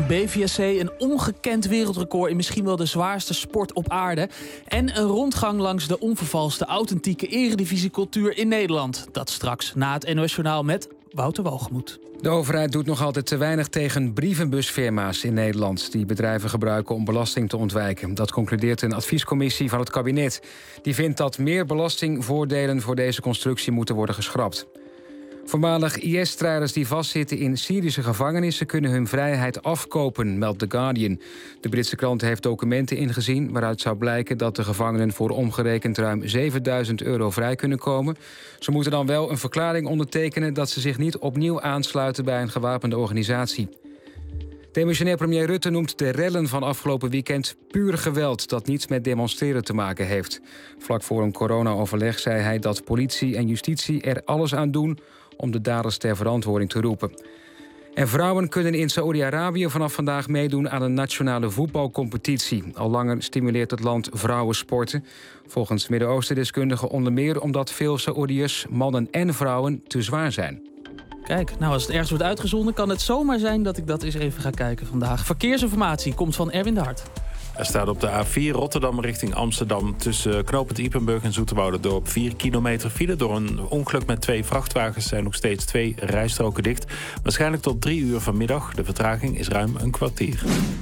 won BVSC een ongekend wereldrecord in misschien wel de zwaarste sport op aarde. En een rondgang langs de onvervalste authentieke eredivisiecultuur in Nederland. Dat straks na het NOS Journaal met Wouter Walgemoed. De overheid doet nog altijd te weinig tegen brievenbusfirma's in Nederland die bedrijven gebruiken om belasting te ontwijken. Dat concludeert een adviescommissie van het kabinet. Die vindt dat meer belastingvoordelen voor deze constructie moeten worden geschrapt. Voormalig IS-strijders die vastzitten in Syrische gevangenissen kunnen hun vrijheid afkopen, meldt The Guardian. De Britse krant heeft documenten ingezien waaruit zou blijken dat de gevangenen voor omgerekend ruim €7.000 vrij kunnen komen. Ze moeten dan wel een verklaring ondertekenen dat ze zich niet opnieuw aansluiten bij een gewapende organisatie. Demissionair premier Rutte noemt de rellen van afgelopen weekend puur geweld dat niets met demonstreren te maken heeft. Vlak voor een corona-overleg zei hij dat politie en justitie er alles aan doen om de daders ter verantwoording te roepen. En vrouwen kunnen in Saoedi-Arabië vanaf vandaag meedoen aan een nationale voetbalcompetitie. Al langer stimuleert het land vrouwensporten. Volgens Midden-Oosten-deskundigen onder meer omdat veel Saoediërs, mannen en vrouwen, te zwaar zijn. Kijk, nou als het ergens wordt uitgezonden kan het zomaar zijn dat ik dat eens even ga kijken vandaag. Verkeersinformatie komt van Erwin de Hart. Er staat op de A4 Rotterdam richting Amsterdam tussen knooppunt Ypenburg en Zoeterwouderdorp 4 kilometer file. Door een ongeluk met 2 vrachtwagens zijn nog steeds 2 rijstroken dicht. Waarschijnlijk tot 3 uur vanmiddag. De vertraging is ruim een kwartier.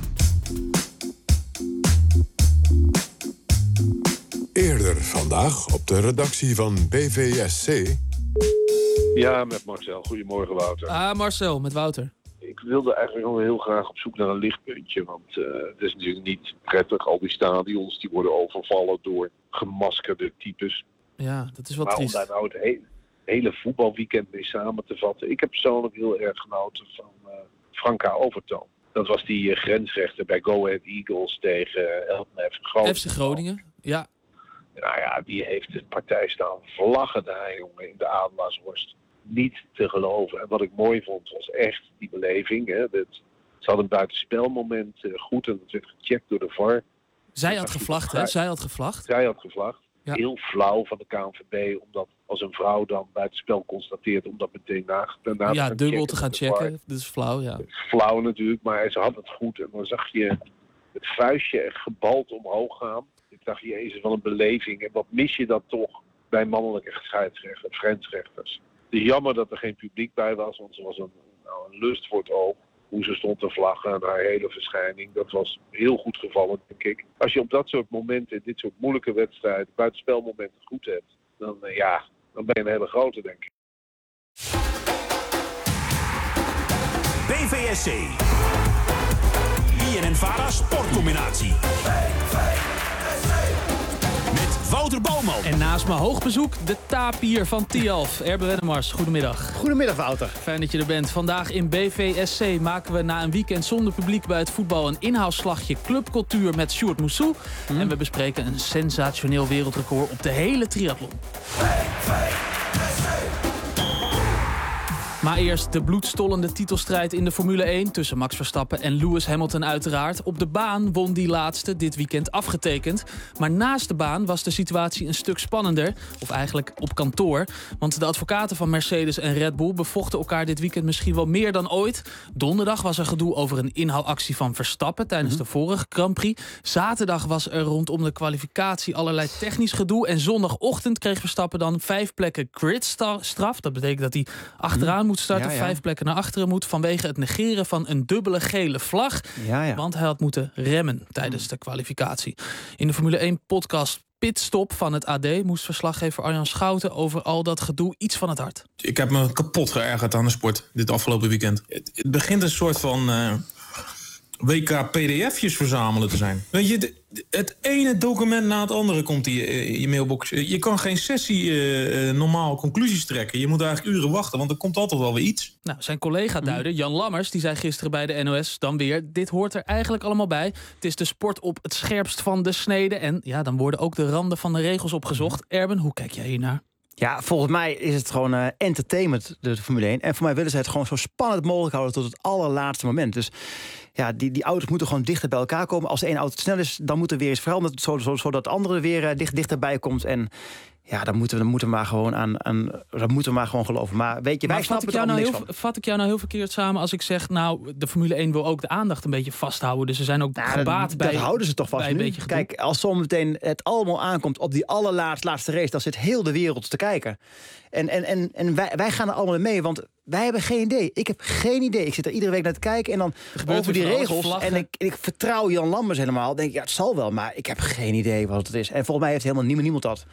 Eerder vandaag op de redactie van BVSC. Ja, met Marcel. Goedemorgen, Wouter. Marcel, met Wouter. Ik wilde eigenlijk wel heel graag op zoek naar een lichtpuntje. Want het is natuurlijk niet prettig. Al die stadions die worden overvallen door gemaskerde types. Ja, dat is wel maar triest. om daar nou het hele voetbalweekend mee samen te vatten. Ik heb persoonlijk heel erg genoten van Franka Overtoom. Dat was die grensrechter bij Go Ahead Eagles tegen Elton FC Groningen. FC Groningen, ja. Nou ja, die heeft de partij staan vlaggen daar, jongen, in de Adelaarshorst. Niet te geloven. En wat ik mooi vond was echt die beleving. Hè. Ze hadden een buitenspelmoment goed en dat werd gecheckt door de VAR. Zij had gevlacht, hè? Zij had gevlacht. Ja. Heel flauw van de KNVB, omdat als een vrouw dan buitenspel constateert, om dat meteen na ja, dubbel te gaan checken. Dat is flauw, ja. Flauw natuurlijk, maar ze had het goed. En dan zag je het vuistje echt gebald omhoog gaan. Ik dacht, jezus, wat een beleving. En wat mis je dat toch bij mannelijke scheidsrechters, grensrechters. Het is jammer dat er geen publiek bij was, want ze was een lust voor het oog. Hoe ze stond te vlaggen en haar hele verschijning. Dat was heel goed gevallen, denk ik. Als je op dat soort momenten, dit soort moeilijke wedstrijden, buitenspelmomenten goed hebt, dan ben je een hele grote, denk ik. BVSC. BNNVARA sportcombinatie. Met Wouter Bouwman. En naast me hoog bezoek de tapier van Tialf. Erben Wennemars, goedemiddag. Goedemiddag, Wouter. Fijn dat je er bent. Vandaag in BVSC maken we na een weekend zonder publiek bij het voetbal een inhaalslagje clubcultuur met Sjoerd Moussou. En we bespreken een sensationeel wereldrecord op de hele triathlon. Maar eerst de bloedstollende titelstrijd in de Formule 1... tussen Max Verstappen en Lewis Hamilton uiteraard. Op de baan won die laatste dit weekend afgetekend. Maar naast de baan was de situatie een stuk spannender. Of eigenlijk op kantoor. Want de advocaten van Mercedes en Red Bull bevochten elkaar dit weekend misschien wel meer dan ooit. Donderdag was er gedoe over een inhaalactie van Verstappen tijdens de vorige Grand Prix. Zaterdag was er rondom de kwalificatie allerlei technisch gedoe. En zondagochtend kreeg Verstappen dan 5 plekken gridstraf. Dat betekent dat hij achteraan moet starten, 5 plekken naar achteren moet, vanwege het negeren van een dubbele gele vlag. Want hij had moeten remmen tijdens de kwalificatie. In de Formule 1 podcast Pitstop van het AD moest verslaggever Arjan Schouten over al dat gedoe iets van het hart. Ik heb me kapot geërgerd aan de sport dit afgelopen weekend. Het begint een soort van WK PDF'jes verzamelen te zijn. Weet je, het ene document na het andere komt in je mailbox. Je kan geen sessie normaal conclusies trekken. Je moet eigenlijk uren wachten, want er komt altijd wel weer iets. Nou, zijn collega-duider Jan Lammers die zei gisteren bij de NOS dan weer: dit hoort er eigenlijk allemaal bij. Het is de sport op het scherpst van de snede. En ja, dan worden ook de randen van de regels opgezocht. Erben, hoe kijk jij hiernaar? Ja, volgens mij is het gewoon entertainment, de Formule 1. En voor mij willen ze het gewoon zo spannend mogelijk houden tot het allerlaatste moment. Dus ja, die auto's moeten gewoon dichter bij elkaar komen. Als de ene auto te snel is, dan moet er weer eens veranderd, zodat de andere weer dichterbij komt. En Ja, dan moeten we maar gewoon geloven. Maar weet je, wij snappen er allemaal niks van. Vat ik jou nou heel verkeerd samen als ik zeg... nou, de Formule 1 wil ook de aandacht een beetje vasthouden. Dus ze zijn ook gebaat bij... Dat houden ze toch vast nu. Kijk, als zometeen het allemaal aankomt op die allerlaatste race... dan zit heel de wereld te kijken. En wij gaan er allemaal mee, want wij hebben geen idee. Ik heb geen idee. Ik zit er iedere week naar te kijken en dan over die regels... en ik vertrouw Jan Lammers helemaal. Denk ik, ja, het zal wel, maar ik heb geen idee wat het is. En volgens mij heeft helemaal niemand dat.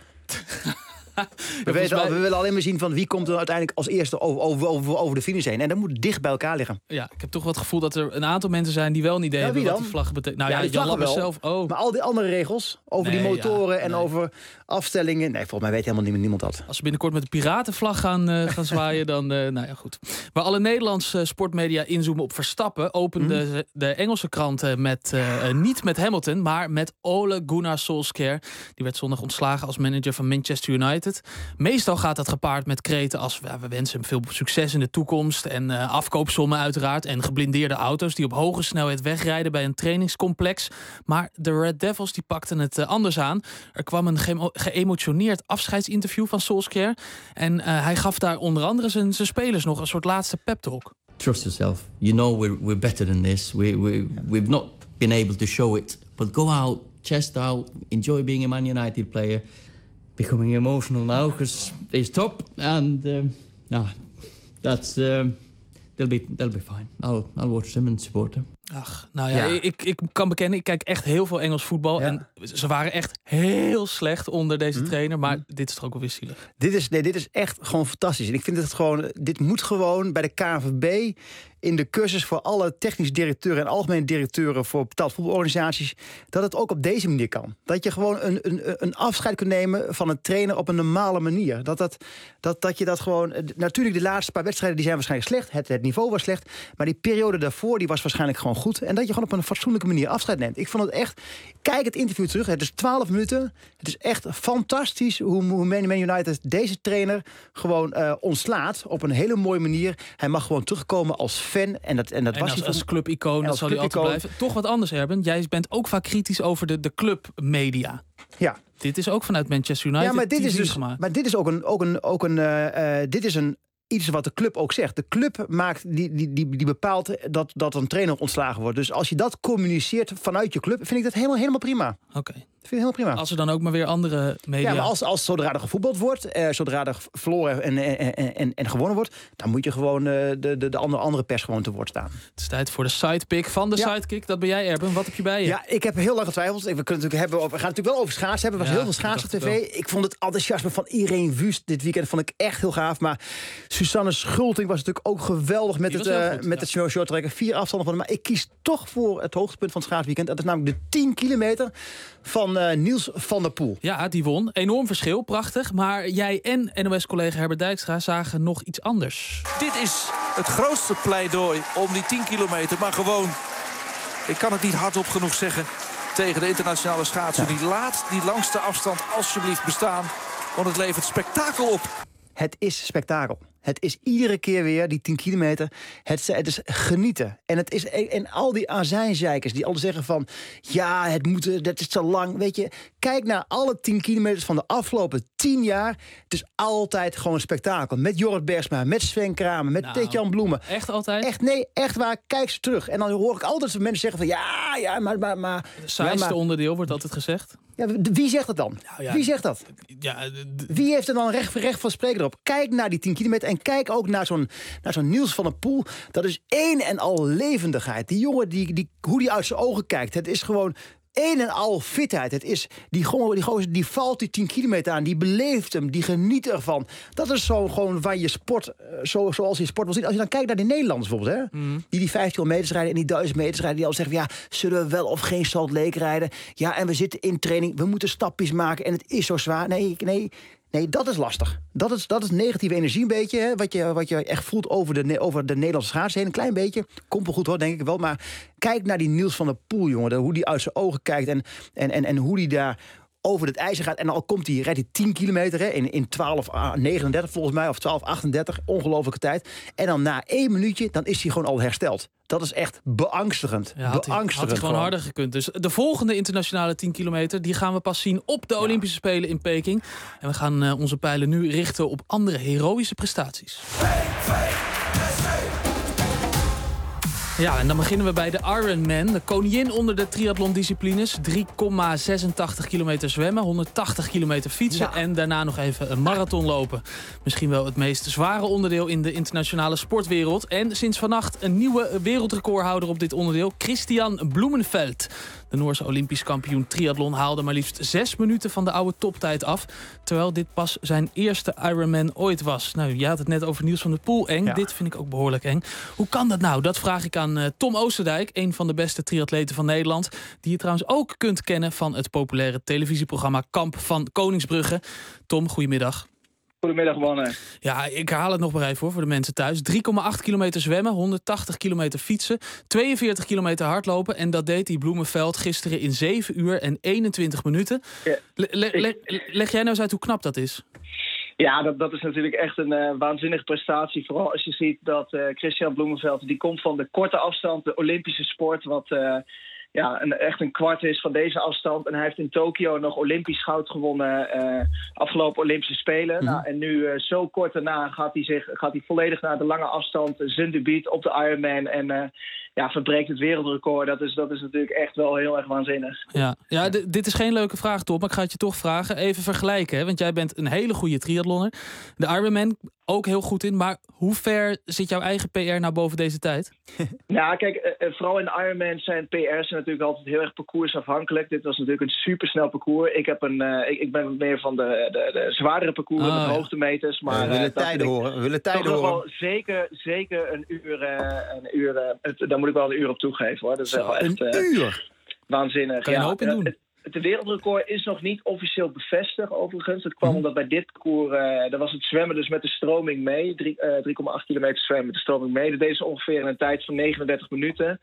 We willen alleen maar zien van wie komt er uiteindelijk als eerste over de finish heen. En dat moet dicht bij elkaar liggen. Ja, ik heb toch wel het gevoel dat er een aantal mensen zijn die wel een idee hebben wat die vlaggen betekenen. Nou ja, Jan Lammers zelf. Oh. Maar al die andere regels over die motoren en over afstellingen. Nee, volgens mij weet helemaal niemand dat. Als ze binnenkort met de piratenvlag gaan zwaaien, dan nou ja, goed. Waar alle Nederlandse sportmedia inzoomen op Verstappen, opende de Engelse kranten niet met Hamilton, maar met Ole Gunnar Solskjaer. Die werd zondag ontslagen als manager van Manchester United. Meestal gaat dat gepaard met kreten als we wensen hem veel succes in de toekomst en afkoopsommen uiteraard en geblindeerde auto's die op hoge snelheid wegrijden bij een trainingscomplex. Maar de Red Devils die pakten het anders aan. Er kwam een geëmotioneerd afscheidsinterview van Solskjaer en hij gaf daar onder andere zijn spelers nog een soort laatste pep talk. Trust yourself. You know we're better than this. We've not been able to show it, but go out, chest out, enjoy being a Man United player. Becoming emotional now because they stop and that's they'll be fine. I'll watch them and support them. Ach, nou ja, ik kan bekennen, ik kijk echt heel veel Engels voetbal en ze waren echt heel slecht onder deze trainer, maar dit is toch ook wel weer zielig. Dit is echt gewoon fantastisch. En ik vind het gewoon, dit moet gewoon bij de KNVB in de cursus voor alle technisch directeuren en algemene directeuren voor betaald voetbalorganisaties, dat het ook op deze manier kan. Dat je gewoon een afscheid kunt nemen van een trainer op een normale manier. Dat je dat gewoon, natuurlijk de laatste paar wedstrijden die zijn waarschijnlijk slecht, het niveau was slecht, maar die periode daarvoor die was waarschijnlijk gewoon goed. En dat je gewoon op een fatsoenlijke manier afscheid neemt. Ik vond het echt, kijk het interview terug, het is 12 minuten. Het is echt fantastisch hoe Man United deze trainer gewoon ontslaat op een hele mooie manier. Hij mag gewoon terugkomen als fan. En dat was als clubicoon, dat zal hij altijd blijven. Toch wat anders, Erben. Jij bent ook vaak kritisch over de clubmedia. Ja. Dit is ook vanuit Manchester United. Ja, maar dit is dus gemaakt. Maar dit is dit is iets wat de club ook zegt. De club maakt die bepaalt dat een trainer ontslagen wordt. Dus als je dat communiceert vanuit je club, vind ik dat helemaal prima. Oké. Dat vind ik helemaal prima. Als er dan ook maar weer andere media... Ja, maar als zodra er gevoetbald wordt, zodra er verloren en gewonnen wordt, dan moet je gewoon de andere pers gewoon te woord staan. Het is tijd voor de sidepick van de sidekick. Dat ben jij, Erben. Wat heb je bij je? Ja, ik heb heel lang getwijfeld. We gaan natuurlijk wel over schaatsen hebben. Er was heel veel schaatsen op tv. Ik vond het enthousiasme van Irene Wust dit weekend vond ik echt heel gaaf. Maar Susanne Schulting was natuurlijk ook geweldig met het shorttracken. 4 afstanden van hem. Maar ik kies toch voor het hoogtepunt van het schaatsweekend. Dat is namelijk de 10 kilometer van Niels van der Poel. Ja, die won. Enorm verschil, prachtig. Maar jij en NOS-collega Herbert Dijkstra zagen nog iets anders. Dit is het grootste pleidooi om die 10 kilometer. Maar gewoon, ik kan het niet hardop genoeg zeggen, tegen de internationale schaatsen. Ja. Laat die langste afstand alsjeblieft bestaan. Want het levert spektakel op. Het is spektakel. Het is iedere keer weer, die 10 kilometer, het is genieten. En al die azijnzeikers die altijd zeggen van, ja, dat is te lang. Weet je, kijk naar alle 10 kilometers van de afgelopen 10 jaar. Het is altijd gewoon een spektakel. Met Jorrit Bergsma, met Sven Kramer, met Tetjan Bloemen. Echt altijd? Echt waar. Kijk ze terug. En dan hoor ik altijd mensen zeggen van, ja, maar... Het saaiste onderdeel wordt altijd gezegd. Ja, wie zegt dat dan? Nou ja, wie zegt dat? Ja, wie heeft er dan recht van spreken erop? Kijk naar die 10 kilometer en kijk ook naar zo'n Niels van der Poel. Dat is één en al levendigheid. Die jongen, hoe die uit zijn ogen kijkt. Het is gewoon één en al fitheid. Het is die gozer die valt die 10 kilometer aan. Die beleeft hem, die geniet ervan. Dat is zo gewoon waar je sport, zoals je sport wil zien. Als je dan kijkt naar die Nederlanders bijvoorbeeld, hè? Die 1500 meters rijden en die 1000 meters rijden. Die al zeggen, ja, zullen we wel of geen Salt Lake rijden? Ja, en we zitten in training. We moeten stapjes maken en het is zo zwaar. Nee, dat is lastig. Dat is negatieve energie een beetje. Hè, wat je echt voelt over de Nederlandse schaats heen. Een klein beetje. Komt wel goed hoor, denk ik wel. Maar kijk naar die Niels van der Poel, jongen. Hoe die uit zijn ogen kijkt. En hoe die daar over het ijzer gaat. En al rijdt hij 10 kilometer hè, in 12:39 volgens mij, of 12:38. Ongelofelijke tijd. En dan na 1 minuutje, dan is hij gewoon al hersteld. Dat is echt beangstigend. Ja, had hij gewoon harder gekund. Dus de volgende internationale 10 kilometer... die gaan we pas zien op de Olympische Spelen in Peking. En we gaan onze pijlen nu richten op andere heroïsche prestaties. Ja, en dan beginnen we bij de Ironman. De koningin onder de triathlondisciplines. 3,86 kilometer zwemmen, 180 kilometer fietsen... en daarna nog even een marathon lopen. Misschien wel het meest zware onderdeel in de internationale sportwereld. En sinds vannacht een nieuwe wereldrecordhouder op dit onderdeel. Christian Bloemenveld. De Noorse Olympisch kampioen triathlon haalde maar liefst 6 minuten van de oude toptijd af. Terwijl dit pas zijn eerste Ironman ooit was. Nou, je had het net over Niels van der Poel eng. Ja. Dit vind ik ook behoorlijk eng. Hoe kan dat nou? Dat vraag ik aan Tom Oosterdijk, een van de beste triatleten van Nederland. Die je trouwens ook kunt kennen van het populaire televisieprogramma Kamp van Koningsbrugge. Tom, goedemiddag. Goedemiddag, mannen. Ja, ik herhaal het nog maar even voor de mensen thuis. 3,8 kilometer zwemmen, 180 kilometer fietsen, 42 kilometer hardlopen. En dat deed die Bloemenveld gisteren in 7 uur en 21 minuten. Ja. Leg jij nou eens uit hoe knap dat is? Ja, dat is natuurlijk echt een waanzinnige prestatie. Vooral als je ziet dat Christian Bloemenveld, die komt van de korte afstand, de Olympische sport, wat... echt een kwart is van deze afstand. En hij heeft in Tokio nog Olympisch goud gewonnen afgelopen Olympische Spelen. Mm-hmm. Nou, en nu zo kort daarna gaat hij volledig naar de lange afstand. Zijn debuut op de Ironman. En verbreekt het wereldrecord. Dat is natuurlijk echt wel heel erg waanzinnig. Ja, dit is geen leuke vraag, Tom. Maar ik ga het je toch vragen. Even vergelijken, hè? Want jij bent een hele goede triathlonner. De Ironman ook heel goed in. Maar hoe ver zit jouw eigen PR nou boven deze tijd? Nou, kijk, vooral in de Ironman zijn PR's natuurlijk altijd heel erg parcoursafhankelijk. Dit was natuurlijk een supersnel parcours. Ik ben meer van de zwaardere parcours met hoogtemeters. Maar we willen tijden horen. Wel zeker een uur. Daar moet ik wel een uur op toegeven, hoor. Dat is wel echt een uur? Waanzinnig. Kan je een hoop in doen? Het wereldrecord is nog niet officieel bevestigd, overigens. Het kwam omdat bij dit parcours, daar was het zwemmen dus met de stroming mee. 3,8 kilometer zwemmen met de stroming mee. Dat deed ze ongeveer in een tijd van 39 minuten.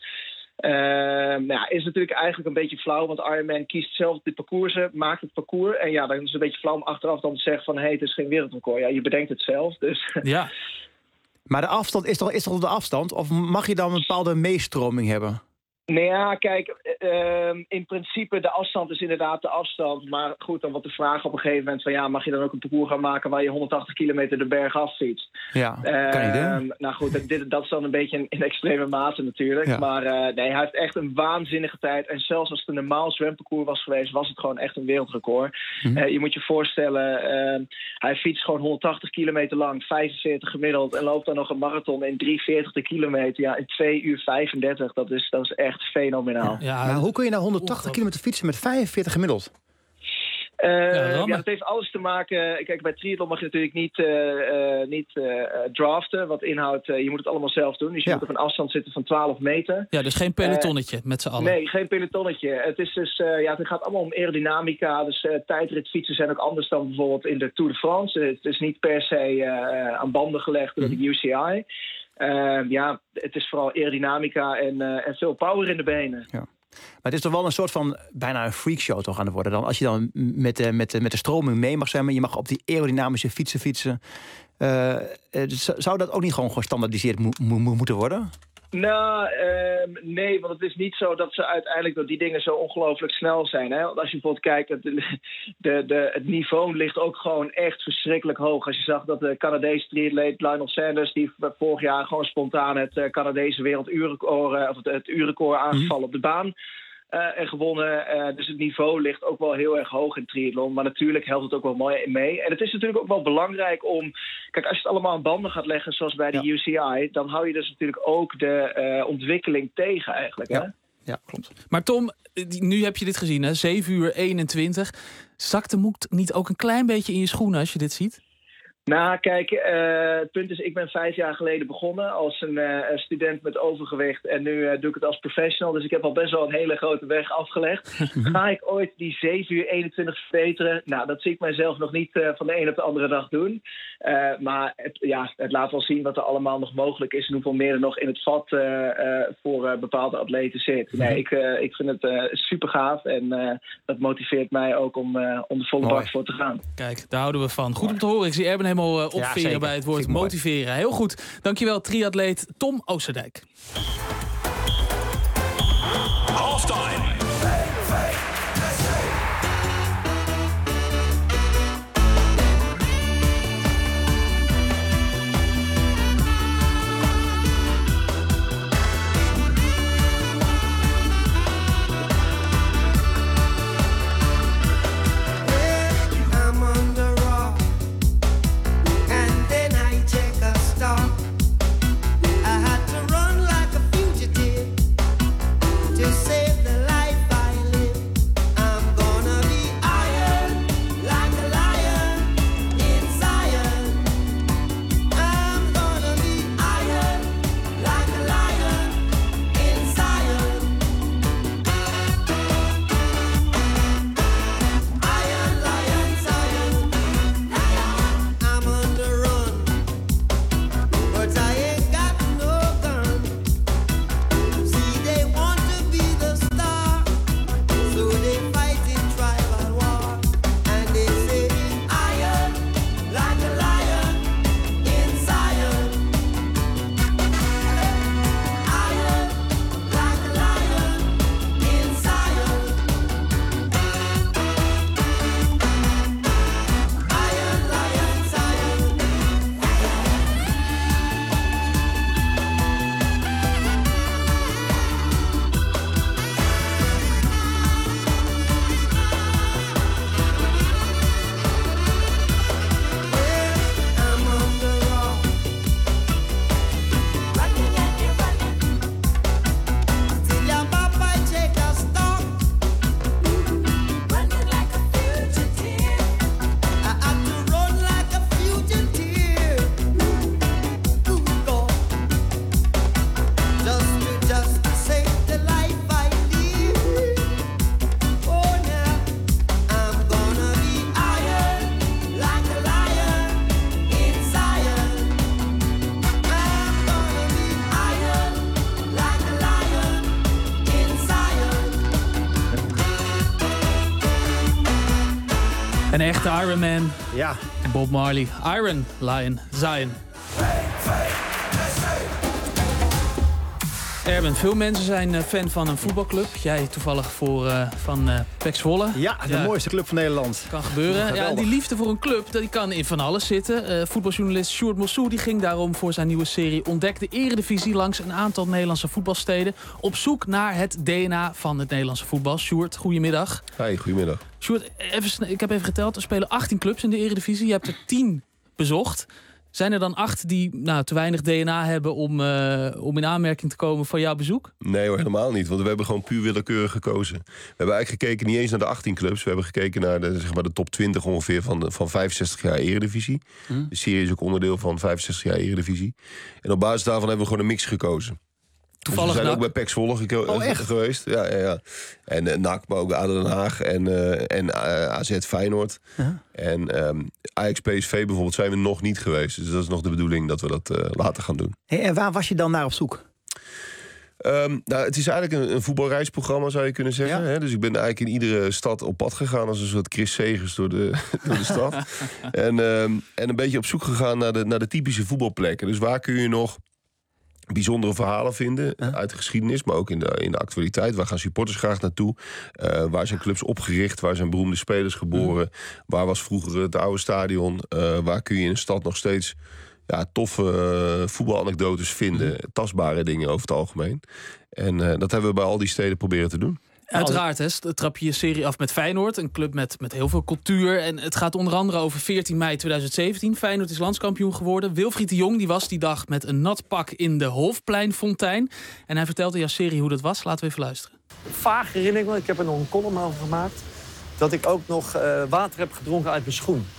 Is natuurlijk eigenlijk een beetje flauw, want Ironman kiest zelf de parcoursen, maakt het parcours. En dan is het een beetje flauw om achteraf dan te zeggen van, het is geen wereldrecord. Ja, je bedenkt het zelf, dus... Ja. Maar de afstand is toch de afstand? Of mag je dan een bepaalde meestroming hebben? Nou ja, kijk, in principe de afstand is inderdaad de afstand. Maar goed, dan wordt de vraag op een gegeven moment van... mag je dan ook een parcours gaan maken waar je 180 kilometer de berg af fietst? Ja, kan je doen. Nou goed, dat is dan een beetje in extreme mate natuurlijk. Ja. Maar hij heeft echt een waanzinnige tijd. En zelfs als het een normaal zwemparcours was geweest... was het gewoon echt een wereldrecord. Mm-hmm. Je moet je voorstellen, hij fietst gewoon 180 kilometer lang, 45 gemiddeld... en loopt dan nog een marathon in 3,40 kilometer. Ja, in 2 uur 35, dat is echt fenomenaal. Ja, maar hoe kun je nou 180 kilometer fietsen met 45 gemiddeld? Dat heeft alles te maken... Kijk, bij triathlon mag je natuurlijk niet draften. Wat inhoudt, je moet het allemaal zelf doen. Dus je moet op een afstand zitten van 12 meter. Ja, dus geen pelotonnetje met z'n allen. Nee, geen pelotonnetje. Het is dus, het gaat allemaal om aerodynamica. Dus tijdritfietsen zijn ook anders dan bijvoorbeeld in de Tour de France. Het is niet per se aan banden gelegd door de UCI. Het is vooral aerodynamica en veel power in de benen. Ja. Maar het is toch wel een soort van bijna een freakshow toch aan het worden dan? Als je dan met de stroming mee mag zwemmen, je mag op die aerodynamische fietsen. Zou dat ook niet gewoon gestandaardiseerd moeten worden? Nou, nee, want het is niet zo dat ze uiteindelijk door die dingen zo ongelooflijk snel zijn. Hè? Want als je bijvoorbeeld kijkt, het niveau ligt ook gewoon echt verschrikkelijk hoog. Als je zag dat de Canadese triatleet Lionel Sanders, die vorig jaar gewoon spontaan het Canadese werelduurrecord, of het uurrecord aangevallen op de baan. En gewonnen. Dus het niveau ligt ook wel heel erg hoog in triathlon. Maar natuurlijk helpt het ook wel mooi mee. En het is natuurlijk ook wel belangrijk om... Kijk, als je het allemaal aan banden gaat leggen, zoals bij de UCI... dan hou je dus natuurlijk ook de ontwikkeling tegen eigenlijk. Hè? Ja, klopt. Maar Tom, nu heb je dit gezien, hè? 7 uur 21. Zakt de moed niet ook een klein beetje in je schoenen als je dit ziet? Nou, kijk, het punt is, ik ben 5 jaar geleden begonnen als een student met overgewicht. En nu doe ik het als professional. Dus ik heb al best wel een hele grote weg afgelegd. Ga ik ooit die 7 uur 21 verbeteren? Nou, dat zie ik mijzelf nog niet van de een op de andere dag doen. Maar het laat wel zien wat er allemaal nog mogelijk is. En hoeveel meer er nog in het vat voor bepaalde atleten zit. Nee, ik vind het super gaaf. En dat motiveert mij ook om de volle bak voor te gaan. Kijk, daar houden we van. Goed om te horen. Ik zie Erben helemaal opveren bij het woord motiveren. Heel goed. Dankjewel, triatleet Tom Oosterdijk. Halftime. Een echte Ironman. Ja. Bob Marley. Iron Lion Zion. Erben, veel mensen zijn fan van een voetbalclub. Jij toevallig van PEC Zwolle. Ja, de mooiste club van Nederland. Kan gebeuren. Ja, en die liefde voor een club, die kan in van alles zitten. Voetbaljournalist Sjoerd Mossou die ging daarom voor zijn nieuwe serie Ontdek de Eredivisie langs een aantal Nederlandse voetbalsteden. Op zoek naar het DNA van het Nederlandse voetbal. Sjoerd, goedemiddag. Hi, goedemiddag. Sjoerd, ik heb even geteld. Er spelen 18 clubs in de Eredivisie. Je hebt er 10 bezocht. Zijn er dan 8 die te weinig DNA hebben om in aanmerking te komen voor jouw bezoek? Nee hoor, helemaal niet. Want we hebben gewoon puur willekeurig gekozen. We hebben eigenlijk gekeken niet eens naar de 18 clubs. We hebben gekeken naar de top 20 ongeveer van 65 jaar Eredivisie. De serie is ook onderdeel van 65 jaar Eredivisie. En op basis daarvan hebben we gewoon een mix gekozen. Toevallig dus we zijn ook bij PEC Zwolle geweest. Ja. En NAC, maar ook ADO Den Haag en AZ Feyenoord. En Ajax PSV bijvoorbeeld zijn we nog niet geweest. Dus dat is nog de bedoeling dat we dat later gaan doen. Hey, en waar was je dan naar op zoek? Het is eigenlijk een voetbalreisprogramma, zou je kunnen zeggen. Ja. Dus ik ben eigenlijk in iedere stad op pad gegaan als een soort Chris Segers door de stad. En een beetje op zoek gegaan naar de typische voetbalplekken. Dus waar kun je nog bijzondere verhalen vinden uit de geschiedenis, maar ook in de actualiteit. Waar gaan supporters graag naartoe? Waar zijn clubs opgericht? Waar zijn beroemde spelers geboren? Waar was vroeger het oude stadion? Waar kun je in een stad nog steeds toffe voetbalanekdotes vinden? Tastbare dingen over het algemeen. En dat hebben we bij al die steden proberen te doen. Uiteraard, trap je je serie af met Feyenoord. Een club met heel veel cultuur. En het gaat onder andere over 14 mei 2017. Feyenoord is landskampioen geworden. Wilfried de Jong die was die dag met een nat pak in de Hofpleinfontein. En hij vertelt in jouw serie hoe dat was. Laten we even luisteren. Vaag herinner ik me, ik heb er nog een column over gemaakt, dat ik ook nog water heb gedronken uit mijn schoen.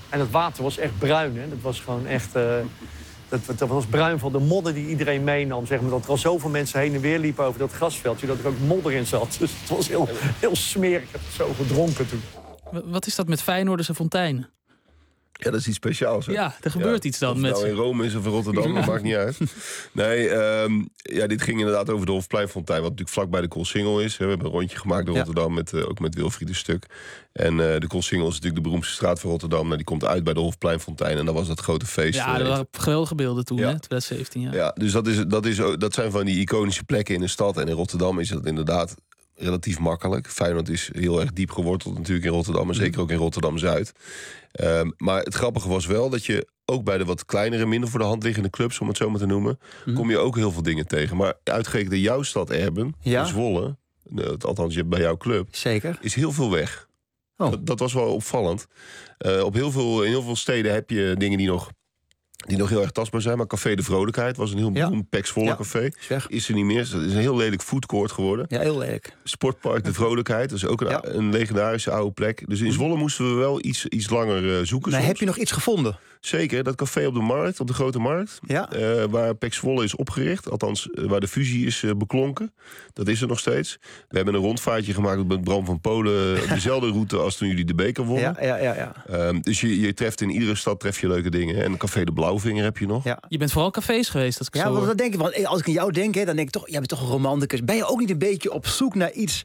En het water was echt bruin, hè. Dat was gewoon echt... Dat was bruin van de modder die iedereen meenam. Zeg maar, dat er al zoveel mensen heen en weer liepen over dat grasveldje... dat er ook modder in zat. Dus het was heel smerig. Ik heb het zo gedronken toen. Wat is dat met Feyenoorders en fonteinen? Ja, dat is iets speciaals. Hè? Ja, er gebeurt iets dan. Of het nou in Rome is of in Rotterdam, dat maakt niet uit. Nee, dit ging inderdaad over de Hofpleinfontein... wat natuurlijk vlak bij de Koolsingel is. We hebben een rondje gemaakt door Rotterdam, ook met Wilfried een stuk. En de Koolsingel is natuurlijk de beroemdste straat van Rotterdam. Nou, die komt uit bij de Hofpleinfontein en dan was dat grote feest. Ja, dat waren geweldige beelden toen, hè, 2017. Ja, dus dat zijn van die iconische plekken in de stad. En in Rotterdam is dat inderdaad... relatief makkelijk. Feyenoord is heel erg diep geworteld natuurlijk in Rotterdam... en zeker ook in Rotterdam-Zuid. Maar het grappige was wel dat je ook bij de wat kleinere... minder voor de hand liggende clubs, om het zo maar te noemen... kom je ook heel veel dingen tegen. Maar uitgerekend in jouw stad, Erben, in Zwolle... althans bij jouw club, zeker, is heel veel weg. Oh. Dat was wel opvallend. In heel veel steden heb je dingen die nog heel erg tastbaar zijn. Maar Café de Vrolijkheid was een heel beroemd Pek Zwolle café. Is er niet meer. Dat is een heel lelijk foodcourt geworden. Ja, heel lelijk. Sportpark de Vrolijkheid. Dat is ook een legendarische oude plek. Dus in Zwolle moesten we wel iets langer zoeken. Maar heb je nog iets gevonden? Zeker, dat café op de markt, op de Grote Markt. Ja. Waar Pek Zwolle is opgericht. Althans, waar de fusie is beklonken. Dat is er nog steeds. We hebben een rondvaartje gemaakt met Bram van Polen. Dezelfde route als toen jullie de beker wonnen. Ja. Dus je treft in iedere stad leuke dingen. En Café de Blauwvinger heb je nog. Ja. Je bent vooral cafés geweest. Als ik want dat denk ik. Want als ik aan jou denk, dan denk ik toch... jij bent toch een romanticus. Ben je ook niet een beetje op zoek naar iets...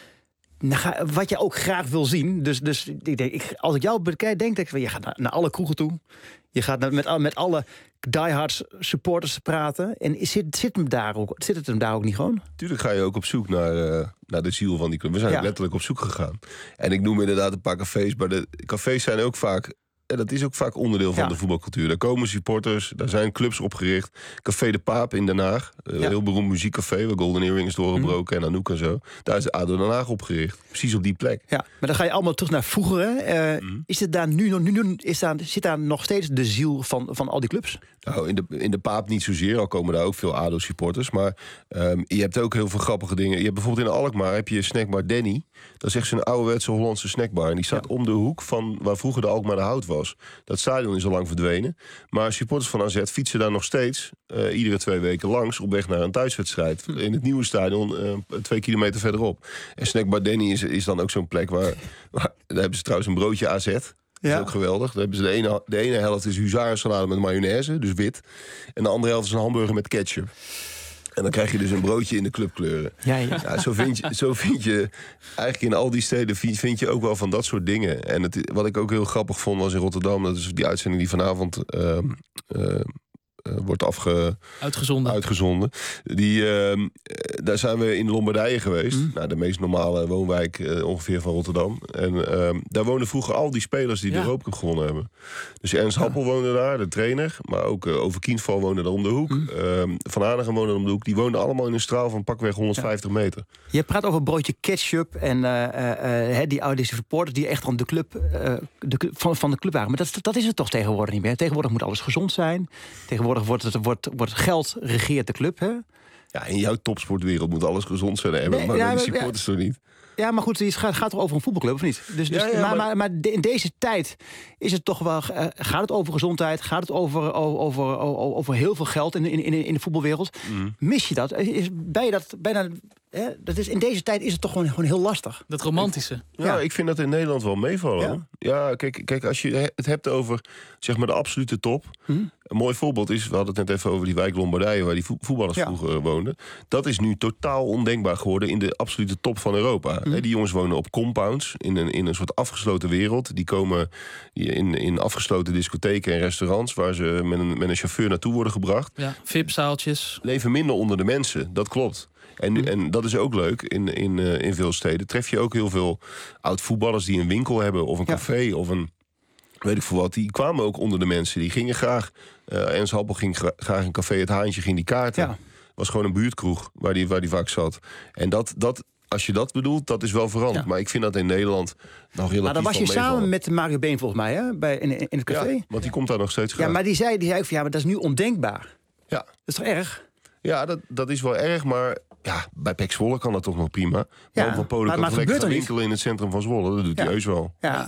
wat je ook graag wil zien? Dus ik denk, als ik jou bekijk, denk ik... je gaat naar alle kroegen toe. Je gaat met alle diehards supporters praten. En zit het hem daar ook niet gewoon? Tuurlijk ga je ook op zoek naar de ziel van die club. We zijn letterlijk op zoek gegaan. En ik noem inderdaad een paar cafés. Maar de cafés zijn ook vaak... En dat is ook vaak onderdeel van de voetbalcultuur. Daar komen supporters, daar zijn clubs opgericht. Café de Paap in Den Haag. Een heel beroemd muziekcafé waar Golden Earring is doorgebroken. En Anouk en zo. Daar is ADO Den Haag opgericht. Precies op die plek. Ja, maar dan ga je allemaal terug naar vroeger. Is het daar zit daar nog steeds de ziel van al die clubs? Nou, in de Paap niet zozeer. Al komen daar ook veel ADO-supporters. Maar je hebt ook heel veel grappige dingen. Je hebt bijvoorbeeld in Alkmaar heb je snackbar Danny. Dat is echt zo'n ouderwetse Hollandse snackbar. En die staat om de hoek van waar vroeger de Alkmaar de Hout was. Dat stadion is al lang verdwenen. Maar supporters van AZ fietsen daar nog steeds... iedere 2 weken langs op weg naar een thuiswedstrijd. In het nieuwe stadion 2 kilometer verderop. En snackbar Danny is dan ook zo'n plek waar... Daar hebben ze trouwens een broodje AZ... Dat is ook geweldig. Dan hebben ze de ene helft is huzarensalade met mayonaise, dus wit. En de andere helft is een hamburger met ketchup. En dan krijg je dus een broodje in de clubkleuren. Ja, zo vind je eigenlijk in al die steden vind je ook wel van dat soort dingen. En wat ik ook heel grappig vond was in Rotterdam... dat is die uitzending die vanavond... wordt uitgezonden. Daar zijn we in Lombardije geweest. Nou, de meest normale woonwijk ongeveer van Rotterdam. En daar woonden vroeger al die spelers die de Europa Cup gewonnen hebben. Dus Ernst Happel woonde daar, de trainer. Maar ook Over Kindval woonde daar om de hoek. Van Hanegem woonde daar om de hoek. Die woonden allemaal in een straal van pakweg 150 meter. Je praat over broodje ketchup en die oude supporters die echt aan de club van de club waren. Maar dat is het toch tegenwoordig niet meer. Tegenwoordig moet alles gezond zijn. Tegenwoordig wordt geld regeert de club, hè? Ja, in jouw topsportwereld moet alles gezond zijn. Maar die supporters toch niet? Ja, maar goed, het gaat toch over een voetbalclub, of niet? Maar in deze tijd is het toch wel... gaat het over gezondheid? Gaat het over heel veel geld in de voetbalwereld? Mis je dat? Ben je dat bijna... Dat is, in deze tijd is het toch gewoon heel lastig. Dat romantische. Ja, ik vind dat in Nederland wel meevallen. Ja, kijk, als je het hebt over zeg maar de absolute top. Een mooi voorbeeld is, we hadden het net even over die wijk Lombardije... waar die voetballers vroeger woonden. Dat is nu totaal ondenkbaar geworden in de absolute top van Europa. Die jongens wonen op compounds, in een soort afgesloten wereld. Die komen in afgesloten discotheken en restaurants... waar ze met een chauffeur naartoe worden gebracht. Ja, VIP-zaaltjes. Leven minder onder de mensen, dat klopt. En dat is ook leuk. In veel steden tref je ook heel veel oud-voetballers die een winkel hebben... of een café of een... weet ik veel wat. Die kwamen ook onder de mensen. Die gingen graag... Ernst Happel ging graag in café Het Haantje, ging die kaarten. Was gewoon een buurtkroeg waar die vaak zat. En dat als je dat bedoelt, dat is wel veranderd. Maar ik vind dat in Nederland nog relatief. Maar dan was je samen met Mario Been volgens mij, hè? In het café. Ja, want die komt daar nog steeds graag. Ja, maar die zei van maar dat is nu ondenkbaar. Ja. Dat is toch erg? Ja, dat is wel erg, maar... Ja, bij Pek Zwolle kan dat toch nog prima. Van Polen kan lekker gaan winkelen in het centrum van Zwolle. Dat doet hij heus wel. Ja.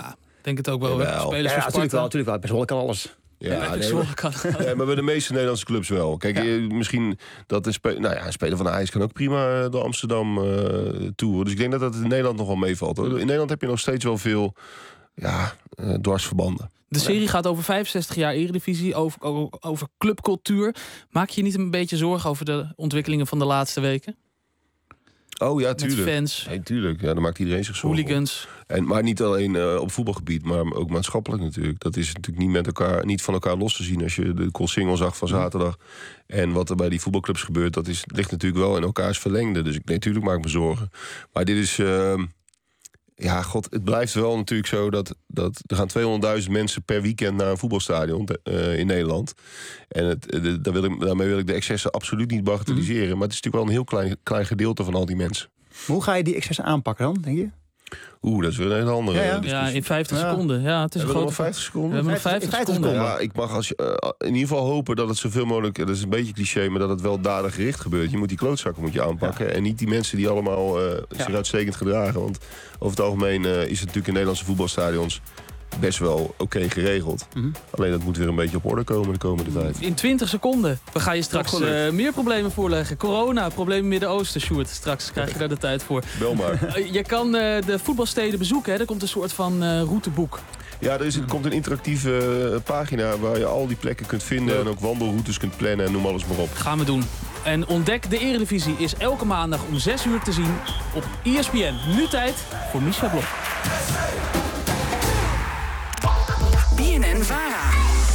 denk het ook wel. Jawel. Spelers van Sparta. Natuurlijk wel. Best wel kan alles. Maar bij de meeste Nederlandse clubs wel. Kijk, misschien dat een speler van de Ajax kan ook prima door Amsterdam toeren. Dus ik denk dat dat in Nederland nog wel meevalt. Hoor. In Nederland heb je nog steeds wel veel dwarsverbanden. De serie gaat over 65 jaar Eredivisie, over clubcultuur. Maak je niet een beetje zorgen over de ontwikkelingen van de laatste weken? Oh ja, tuurlijk. Met fans. Nee, tuurlijk. Ja, daar maakt iedereen zich zorgen. Hooligans. Maar niet alleen op voetbalgebied, maar ook maatschappelijk natuurlijk. Dat is natuurlijk niet van elkaar los te zien. Als je de Koolsingel zag van zaterdag en wat er bij die voetbalclubs gebeurt, ligt natuurlijk wel in elkaars verlengde. Dus natuurlijk maak ik me zorgen. Maar dit is... het blijft wel natuurlijk zo dat er gaan 200.000 mensen per weekend naar een voetbalstadion in Nederland. En daarmee wil ik de excessen absoluut niet bagatelliseren. Maar het is natuurlijk wel een heel klein gedeelte van al die mensen. Hoe ga je die excessen aanpakken dan, denk je? Dat is weer een hele andere discussie. Ja, in 50 seconden. Ja, het is een grote 50 seconden. We hebben nog 50 seconden. Ja, ik mag in ieder geval hopen dat het zoveel mogelijk, dat is een beetje cliché, maar dat het wel dadengericht gebeurt. Je moet die klootzakken aanpakken en niet die mensen die allemaal zich uitstekend gedragen. Want over het algemeen is het natuurlijk in Nederlandse voetbalstadions best wel oké geregeld. Alleen dat moet weer een beetje op orde komen de komende tijd. In 20 seconden. We gaan je straks meer problemen voorleggen. Corona, problemen in Midden-Oosten, Sjoerd. Straks krijg je daar de tijd voor. Bel maar. Je kan de voetbalsteden bezoeken. Hè? Er komt een soort van routeboek. Ja, er komt een interactieve pagina waar je al die plekken kunt vinden. En ook wandelroutes kunt plannen en noem alles maar op. Gaan we doen. En Ontdek de Eredivisie is elke maandag om 6 uur te zien op ESPN. Nu tijd voor Misha Blok. BNN-VARA.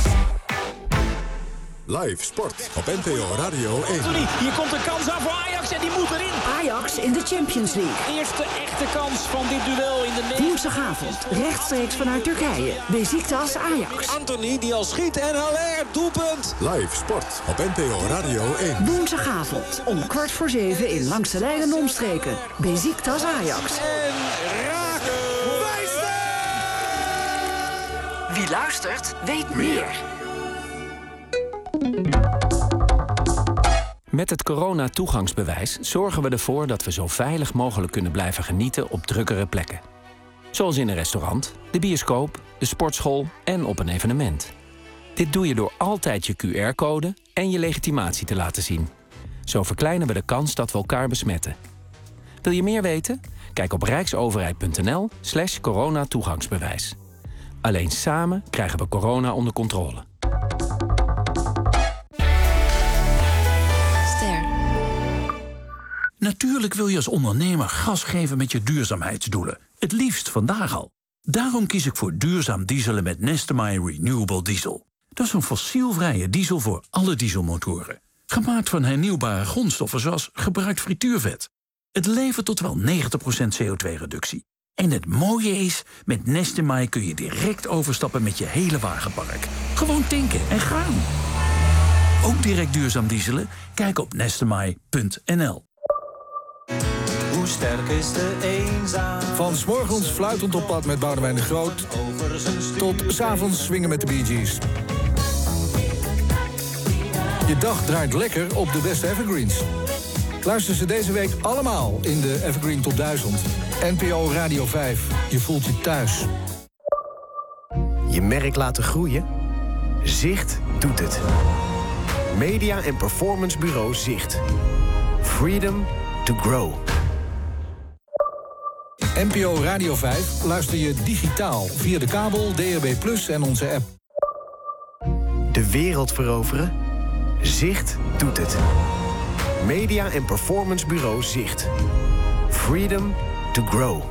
Live sport op NPO Radio 1. Hier komt een kans aan voor Ajax en die moet erin. Ajax in de Champions League. Eerste echte kans van dit duel in de Woensdagavond, rechtstreeks vanuit Turkije. Besiktas Ajax. Anthony die al schiet en Haller, doelpunt. Live sport op NPO Radio 1. Woensdagavond om 6:15 in Langs de Lijn en Omstreken. Besiktas Ajax. En raken. Wie luistert, weet meer. Met het corona-toegangsbewijs zorgen we ervoor dat we zo veilig mogelijk kunnen blijven genieten op drukkere plekken. Zoals in een restaurant, de bioscoop, de sportschool en op een evenement. Dit doe je door altijd je QR-code en je legitimatie te laten zien. Zo verkleinen we de kans dat we elkaar besmetten. Wil je meer weten? Kijk op rijksoverheid.nl/coronatoegangsbewijs. Alleen samen krijgen we corona onder controle. Natuurlijk wil je als ondernemer gas geven met je duurzaamheidsdoelen. Het liefst vandaag al. Daarom kies ik voor duurzaam dieselen met Nestemai Renewable Diesel. Dat is een fossielvrije diesel voor alle dieselmotoren. Gemaakt van hernieuwbare grondstoffen zoals gebruikt frituurvet. Het levert tot wel 90% CO2-reductie. En het mooie is, met Nestemai kun je direct overstappen met je hele wagenpark. Gewoon tanken en gaan. Ook direct duurzaam dieselen? Kijk op nestemai.nl. Hoe sterk is de eenzaam? Van 's morgens fluitend op pad met Boudewijn de Groot tot 's avonds swingen met de Bee Gees. Je dag draait lekker op de beste evergreens. Luister ze deze week allemaal in de Evergreen Top 1000. NPO Radio 5. Je voelt je thuis. Je merk laten groeien? Zicht doet het. Media en performance bureau Zicht. Freedom to grow. NPO Radio 5 luister je digitaal via de kabel, DAB+ en onze app. De wereld veroveren? Zicht doet het. Media en performance bureau Zicht. Freedom to grow.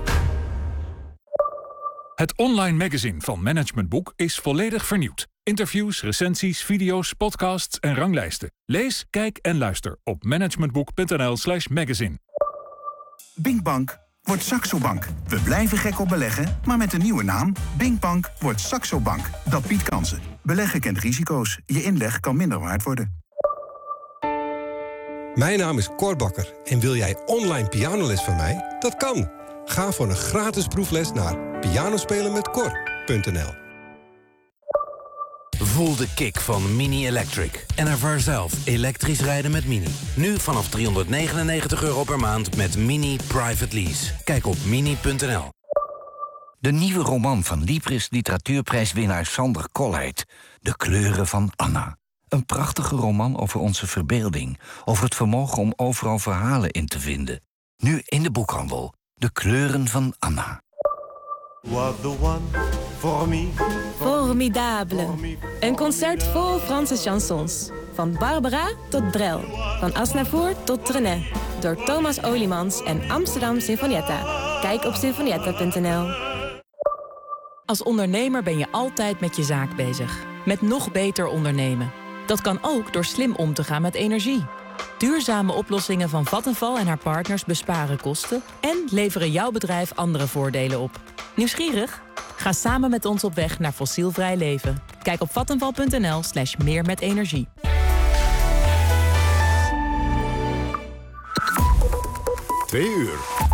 Het online magazine van Management Boek is volledig vernieuwd. Interviews, recensies, video's, podcasts en ranglijsten. Lees, kijk en luister op managementboek.nl/magazine. Binkbank wordt Saxo Bank. We blijven gek op beleggen, maar met een nieuwe naam. Binkbank wordt Saxo Bank. Dat biedt kansen. Beleggen kent risico's. Je inleg kan minder waard worden. Mijn naam is Cor Bakker en wil jij online pianoles van mij? Dat kan. Ga voor een gratis proefles naar pianospelenmetcor.nl. Voel de kick van Mini Electric en ervaar zelf elektrisch rijden met Mini. Nu vanaf €399 per maand met Mini Private Lease. Kijk op mini.nl. De nieuwe roman van Libris literatuurprijswinnaar Sander Kolleit. De kleuren van Anna. Een prachtige roman over onze verbeelding. Over het vermogen om overal verhalen in te vinden. Nu in de boekhandel. De kleuren van Anna. Formidable. Een concert vol Franse chansons. Van Barbara tot Brel. Van Aznavour tot Trenet. Door Thomas Olimans en Amsterdam Sinfonietta. Kijk op sinfonietta.nl. Als ondernemer ben je altijd met je zaak bezig. Met nog beter ondernemen. Dat kan ook door slim om te gaan met energie. Duurzame oplossingen van Vattenfall en haar partners besparen kosten en leveren jouw bedrijf andere voordelen op. Nieuwsgierig? Ga samen met ons op weg naar fossielvrij leven. Kijk op vattenfall.nl/meer met energie. Twee uur.